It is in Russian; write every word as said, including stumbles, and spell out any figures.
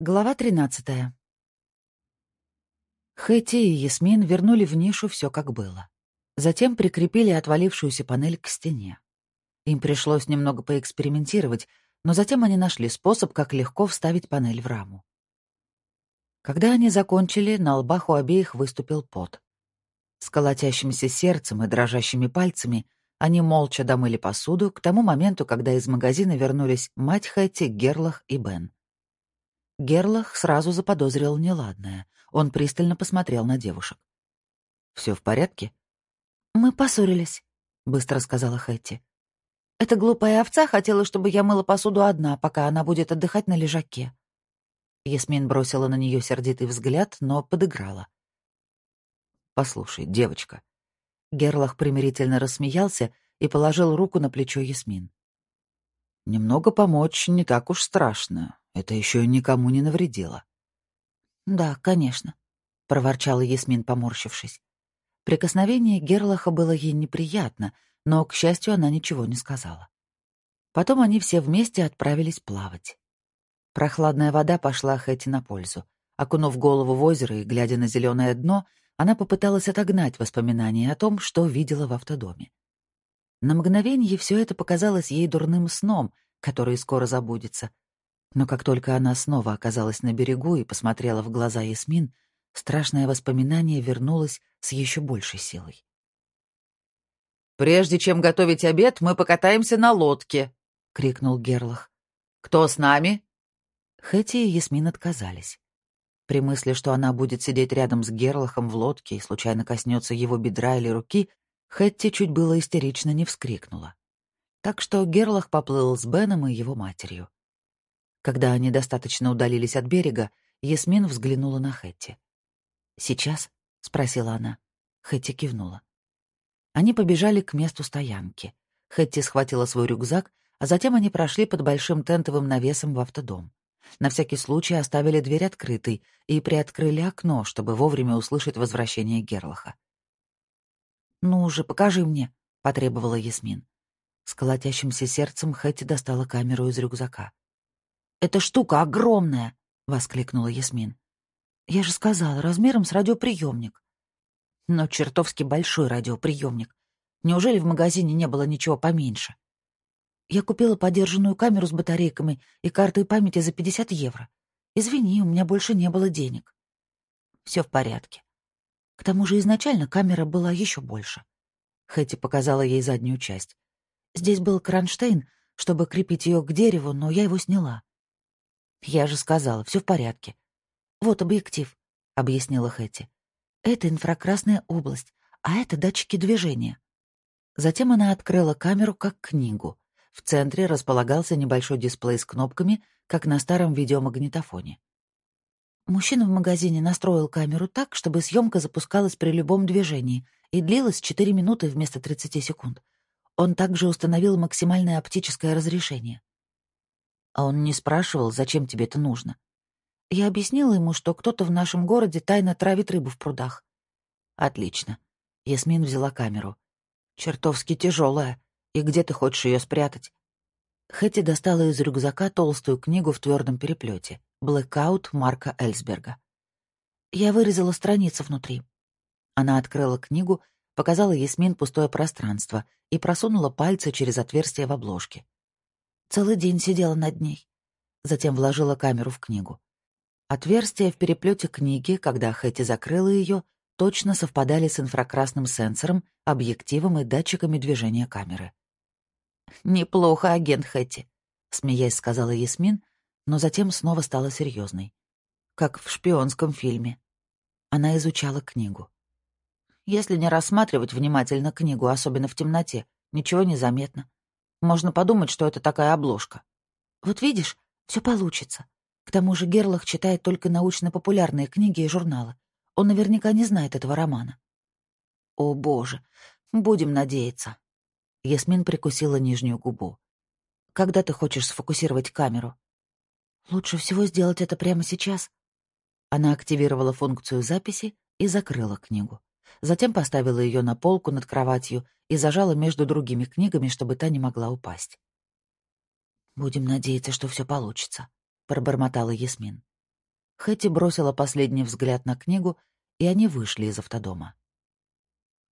Глава тринадцатая. Хэти и Ясмин вернули в нишу все как было. Затем прикрепили отвалившуюся панель к стене. Им пришлось немного поэкспериментировать, но затем они нашли способ, как легко вставить панель в раму. Когда они закончили, на лбах у обеих выступил пот. С колотящимся сердцем и дрожащими пальцами они молча домыли посуду к тому моменту, когда из магазина вернулись мать Хэти, Герлах и Бен. Герлах сразу заподозрил неладное. Он пристально посмотрел на девушек. «Все в порядке?» «Мы поссорились», — быстро сказала Хэти. «Эта глупая овца хотела, чтобы я мыла посуду одна, пока она будет отдыхать на лежаке». Ясмин бросила на нее сердитый взгляд, но подыграла. «Послушай, девочка». Герлах примирительно рассмеялся и положил руку на плечо Ясмин. «Немного помочь не так уж страшно. Это еще никому не навредило». «Да, конечно», — проворчала Ясмин, поморщившись. Прикосновение Герлаха было ей неприятно, но, к счастью, она ничего не сказала. Потом они все вместе отправились плавать. Прохладная вода пошла Хэти на пользу. Окунув голову в озеро и глядя на зеленое дно, она попыталась отогнать воспоминания о том, что видела в автодоме. На мгновение все это показалось ей дурным сном, который скоро забудется. Но как только она снова оказалась на берегу и посмотрела в глаза Ясмин, страшное воспоминание вернулось с еще большей силой. «Прежде чем готовить обед, мы покатаемся на лодке», — крикнул Герлах. «Кто с нами?» Хэти и Ясмин отказались. При мысли, что она будет сидеть рядом с Герлахом в лодке и случайно коснется его бедра или руки, Хэтти чуть было истерично не вскрикнула. Так что Герлах поплыл с Беном и его матерью. Когда они достаточно удалились от берега, Ясмин взглянула на Хэтти. «Сейчас?» — спросила она. Хэтти кивнула. Они побежали к месту стоянки. Хэтти схватила свой рюкзак, а затем они прошли под большим тентовым навесом в автодом. На всякий случай оставили дверь открытой и приоткрыли окно, чтобы вовремя услышать возвращение Герлаха. «Ну же, покажи мне», — потребовала Ясмин. С колотящимся сердцем Хэтти достала камеру из рюкзака. «Эта штука огромная!» — воскликнула Ясмин. «Я же сказала, размером с радиоприемник». «Но чертовски большой радиоприемник. Неужели в магазине не было ничего поменьше?» «Я купила подержанную камеру с батарейками и картой памяти за пятьдесят евро. Извини, у меня больше не было денег». «Все в порядке. К тому же изначально камера была еще больше». Хэти показала ей заднюю часть. «Здесь был кронштейн, чтобы крепить ее к дереву, но я его сняла». «Я же сказала, все в порядке». «Вот объектив», — объяснила Хэти. «Это инфракрасная область, а это датчики движения». Затем она открыла камеру как книгу. В центре располагался небольшой дисплей с кнопками, как на старом видеомагнитофоне. Мужчина в магазине настроил камеру так, чтобы съемка запускалась при любом движении и длилась четыре минуты вместо тридцати секунд. Он также установил максимальное оптическое разрешение. А он не спрашивал, зачем тебе это нужно. Я объяснила ему, что кто-то в нашем городе тайно травит рыбу в прудах. Отлично. Ясмин взяла камеру. Чертовски тяжелая. И где ты хочешь ее спрятать? Хэти достала из рюкзака толстую книгу в твердом переплете. «Блэкаут» Марка Эльсберга. Я вырезала страницы внутри. Она открыла книгу, показала Ясмин пустое пространство и просунула пальцы через отверстие в обложке. Целый день сидела над ней. Затем вложила камеру в книгу. Отверстия в переплете книги, когда Хэти закрыла ее, точно совпадали с инфракрасным сенсором, объективом и датчиками движения камеры. «Неплохо, агент Хэти», — смеясь сказала Ясмин, но затем снова стала серьезной. Как в шпионском фильме. Она изучала книгу. Если не рассматривать внимательно книгу, особенно в темноте, ничего не заметно. Можно подумать, что это такая обложка. Вот видишь, все получится. К тому же Герлах читает только научно-популярные книги и журналы. Он наверняка не знает этого романа. О, боже, будем надеяться. Ясмин прикусила нижнюю губу. «Когда ты хочешь сфокусировать камеру?» «Лучше всего сделать это прямо сейчас». Она активировала функцию записи и закрыла книгу. Затем поставила ее на полку над кроватью и зажала между другими книгами, чтобы та не могла упасть. «Будем надеяться, что все получится», — пробормотала Ясмин. Хэти бросила последний взгляд на книгу, и они вышли из автодома.